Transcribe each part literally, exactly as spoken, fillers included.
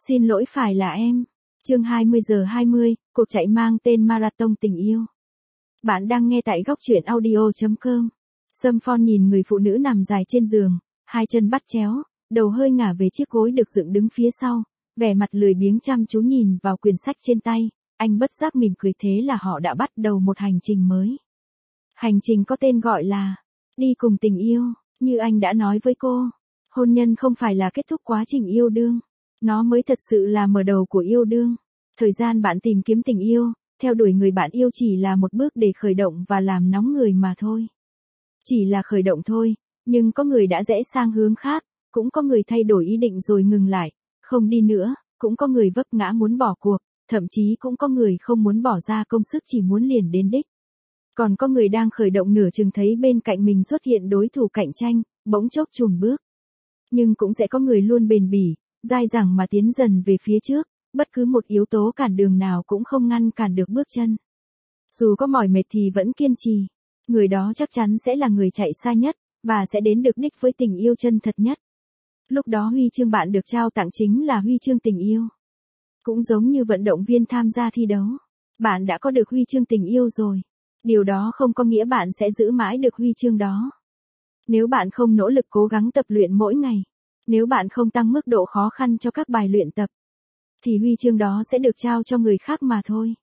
Xin lỗi phải là em. Chương hai mươi giờ hai mươi, cuộc chạy mang tên Marathon tình yêu. Bạn đang nghe tại góc truyện audio chấm com. Sâm Phong nhìn người phụ nữ nằm dài trên giường, hai chân bắt chéo, đầu hơi ngả về chiếc gối được dựng đứng phía sau, vẻ mặt lười biếng chăm chú nhìn vào quyển sách trên tay, anh bất giác mỉm cười, thế là họ đã bắt đầu một hành trình mới. Hành trình có tên gọi là Đi cùng tình yêu, như anh đã nói với cô, hôn nhân không phải là kết thúc quá trình yêu đương. Nó mới thật sự là mở đầu của yêu đương. Thời gian bạn tìm kiếm tình yêu, theo đuổi người bạn yêu chỉ là một bước để khởi động và làm nóng người mà thôi. Chỉ là khởi động thôi, nhưng có người đã rẽ sang hướng khác, cũng có người thay đổi ý định rồi ngừng lại, không đi nữa, cũng có người vấp ngã muốn bỏ cuộc, thậm chí cũng có người không muốn bỏ ra công sức chỉ muốn liền đến đích. Còn có người đang khởi động nửa chừng thấy bên cạnh mình xuất hiện đối thủ cạnh tranh, bỗng chốc chùn bước. Nhưng cũng sẽ có người luôn bền bỉ, dai dẳng mà tiến dần về phía trước, bất cứ một yếu tố cản đường nào cũng không ngăn cản được bước chân. Dù có mỏi mệt thì vẫn kiên trì, người đó chắc chắn sẽ là người chạy xa nhất, và sẽ đến được đích với tình yêu chân thật nhất. Lúc đó huy chương bạn được trao tặng chính là huy chương tình yêu. Cũng giống như vận động viên tham gia thi đấu, bạn đã có được huy chương tình yêu rồi. Điều đó không có nghĩa bạn sẽ giữ mãi được huy chương đó. Nếu bạn không nỗ lực cố gắng tập luyện mỗi ngày, nếu bạn không tăng mức độ khó khăn cho các bài luyện tập, thì huy chương đó sẽ được trao cho người khác mà thôi.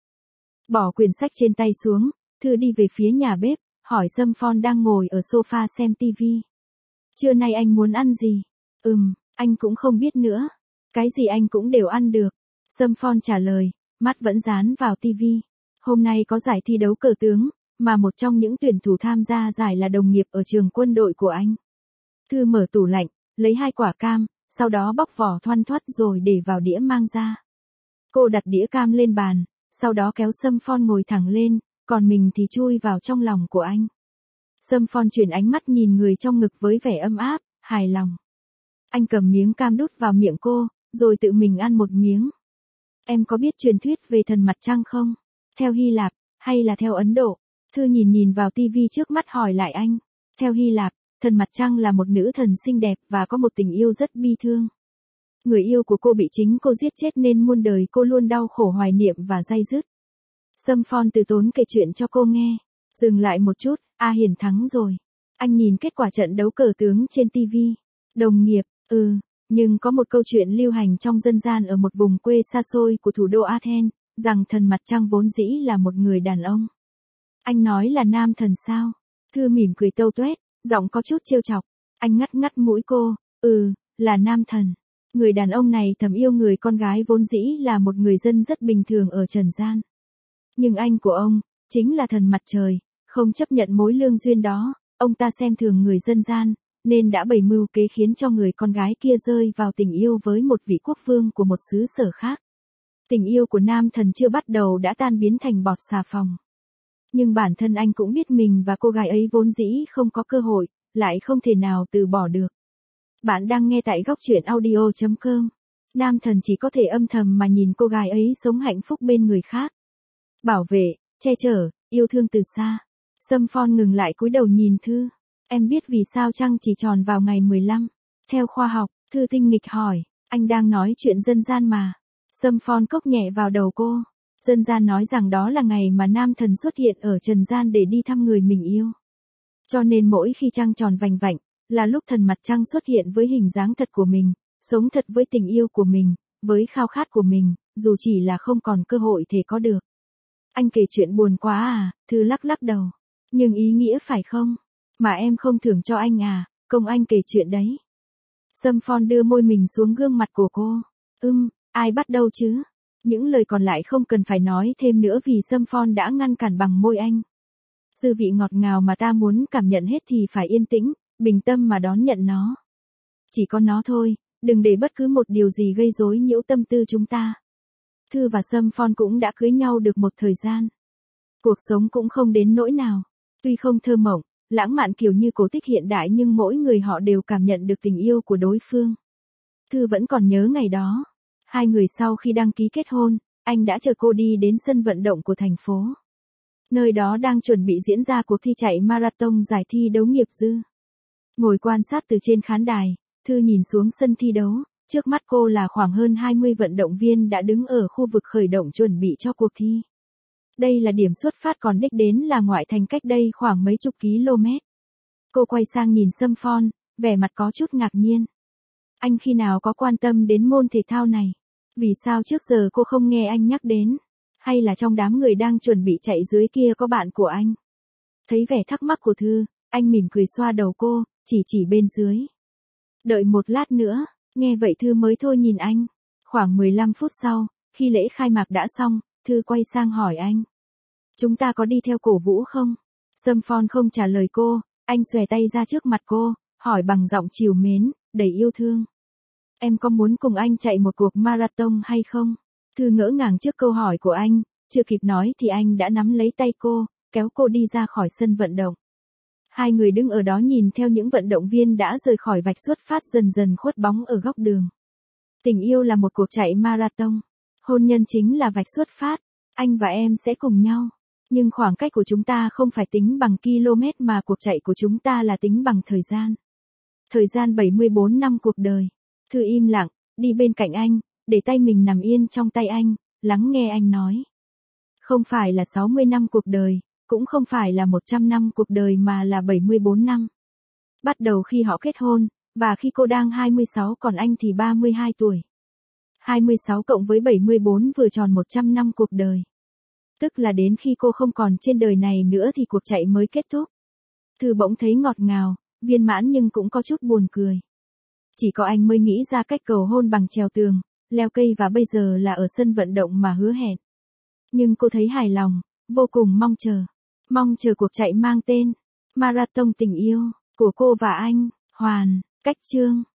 Bỏ quyển sách trên tay xuống, Thư đi về phía nhà bếp, hỏi Sâm Phong đang ngồi ở sofa xem tivi. Trưa nay anh muốn ăn gì? Ừm, anh cũng không biết nữa. Cái gì anh cũng đều ăn được. Sâm Phong trả lời, mắt vẫn dán vào tivi. Hôm nay có giải thi đấu cờ tướng, mà một trong những tuyển thủ tham gia giải là đồng nghiệp ở trường quân đội của anh. Thư mở tủ lạnh, lấy hai quả cam, sau đó bóc vỏ thoăn thoắt rồi để vào đĩa mang ra. Cô đặt đĩa cam lên bàn, sau đó kéo Sâm Phong ngồi thẳng lên, còn mình thì chui vào trong lòng của anh. Sâm Phong chuyển ánh mắt nhìn người trong ngực với vẻ ấm áp, hài lòng. Anh cầm miếng cam đút vào miệng cô, rồi tự mình ăn một miếng. Em có biết truyền thuyết về thần mặt trăng không? Theo Hy Lạp, hay là theo Ấn Độ? Thư nhìn nhìn vào tivi trước mắt hỏi lại anh. Theo Hy Lạp, thần mặt trăng là một nữ thần xinh đẹp và có một tình yêu rất bi thương. Người yêu của cô bị chính cô giết chết nên muôn đời cô luôn đau khổ hoài niệm và day dứt. Sâm Phong từ tốn kể chuyện cho cô nghe. Dừng lại một chút, A Hiền thắng rồi. Anh nhìn kết quả trận đấu cờ tướng trên tivi. Đồng nghiệp, ừ, nhưng có một câu chuyện lưu hành trong dân gian ở một vùng quê xa xôi của thủ đô Athens, rằng thần mặt trăng vốn dĩ là một người đàn ông. Anh nói là nam thần sao? Thư mỉm cười tâu tuét, giọng có chút trêu chọc. Anh ngắt ngắt mũi cô, ừ, là nam thần. Người đàn ông này thầm yêu người con gái vốn dĩ là một người dân rất bình thường ở trần gian. Nhưng anh của ông, chính là thần mặt trời, không chấp nhận mối lương duyên đó, ông ta xem thường người dân gian, nên đã bày mưu kế khiến cho người con gái kia rơi vào tình yêu với một vị quốc vương của một xứ sở khác. Tình yêu của nam thần chưa bắt đầu đã tan biến thành bọt xà phòng. Nhưng bản thân anh cũng biết mình và cô gái ấy vốn dĩ không có cơ hội, lại không thể nào từ bỏ được. Bạn đang nghe tại góc truyện audio chấm com. Nam thần chỉ có thể âm thầm mà nhìn cô gái ấy sống hạnh phúc bên người khác. Bảo vệ, che chở, yêu thương từ xa. Sâm Phong ngừng lại cúi đầu nhìn Thư. Em biết vì sao trăng chỉ tròn vào ngày mười lăm. Theo khoa học, Thư tinh nghịch hỏi, anh đang nói chuyện dân gian mà. Sâm Phong cốc nhẹ vào đầu cô. Dân gian nói rằng đó là ngày mà nam thần xuất hiện ở trần gian để đi thăm người mình yêu. Cho nên mỗi khi trăng tròn vành vạnh, là lúc thần mặt trăng xuất hiện với hình dáng thật của mình, sống thật với tình yêu của mình, với khao khát của mình, dù chỉ là không còn cơ hội thể có được. Anh kể chuyện buồn quá à? Thư lắc lắc đầu. Nhưng ý nghĩa phải không? Mà em không thưởng cho anh à? Công anh kể chuyện đấy. Sâm Phong đưa môi mình xuống gương mặt của cô. Ưm, ai bắt đâu chứ? Những lời còn lại không cần phải nói thêm nữa vì Sâm Phong đã ngăn cản bằng môi anh. Dư vị ngọt ngào mà ta muốn cảm nhận hết thì phải yên tĩnh, bình tâm mà đón nhận nó. Chỉ có nó thôi, đừng để bất cứ một điều gì gây rối nhiễu tâm tư chúng ta. Thư và Sâm Phong cũng đã cưới nhau được một thời gian. Cuộc sống cũng không đến nỗi nào. Tuy không thơ mộng, lãng mạn kiểu như cổ tích hiện đại nhưng mỗi người họ đều cảm nhận được tình yêu của đối phương. Thư vẫn còn nhớ ngày đó. Hai người sau khi đăng ký kết hôn, anh đã chở cô đi đến sân vận động của thành phố. Nơi đó đang chuẩn bị diễn ra cuộc thi chạy marathon giải thi đấu nghiệp dư. Ngồi quan sát từ trên khán đài, Thư nhìn xuống sân thi đấu, Trước mắt cô là khoảng hơn hai mươi vận động viên đã đứng ở khu vực khởi động chuẩn bị cho cuộc thi. Đây là điểm xuất phát còn đích đến là ngoại thành cách đây khoảng mấy chục km. Cô quay sang nhìn Sâm Phong, vẻ mặt có chút ngạc nhiên. Anh khi nào có quan tâm đến môn thể thao này? Vì sao trước giờ cô không nghe anh nhắc đến? Hay là trong đám người đang chuẩn bị chạy dưới kia có bạn của anh? Thấy vẻ thắc mắc của Thư, anh mỉm cười xoa đầu cô, chỉ chỉ bên dưới. Đợi một lát nữa, nghe vậy Thư mới thôi nhìn anh. Khoảng mười lăm phút sau, khi lễ khai mạc đã xong, Thư quay sang hỏi anh. Chúng ta có đi theo cổ vũ không? Sâm Phong không trả lời cô, anh xòe tay ra trước mặt cô, hỏi bằng giọng trìu mến, đầy yêu thương. Em có muốn cùng anh chạy một cuộc marathon hay không? Thư ngỡ ngàng trước câu hỏi của anh, chưa kịp nói thì anh đã nắm lấy tay cô, kéo cô đi ra khỏi sân vận động. Hai người đứng ở đó nhìn theo những vận động viên đã rời khỏi vạch xuất phát dần dần khuất bóng ở góc đường. Tình yêu là một cuộc chạy marathon. Hôn nhân chính là vạch xuất phát. Anh và em sẽ cùng nhau. Nhưng khoảng cách của chúng ta không phải tính bằng km mà cuộc chạy của chúng ta là tính bằng thời gian. Thời gian bảy mươi bốn năm cuộc đời. Thư im lặng, đi bên cạnh anh, để tay mình nằm yên trong tay anh, lắng nghe anh nói. Không phải là sáu mươi năm cuộc đời, cũng không phải là một trăm năm cuộc đời mà là bảy mươi bốn năm. Bắt đầu khi họ kết hôn, và khi cô đang hai mươi sáu còn anh thì ba mươi hai tuổi. hai mươi sáu cộng với bảy mươi bốn vừa tròn một trăm năm cuộc đời. Tức là đến khi cô không còn trên đời này nữa thì cuộc chạy mới kết thúc. Thư bỗng thấy ngọt ngào, viên mãn nhưng cũng có chút buồn cười. Chỉ có anh mới nghĩ ra cách cầu hôn bằng trèo tường, leo cây và bây giờ là ở sân vận động mà hứa hẹn. Nhưng cô thấy hài lòng, vô cùng mong chờ. Mong chờ cuộc chạy mang tên Marathon tình yêu của cô và anh, Hoàn, Cách Chương.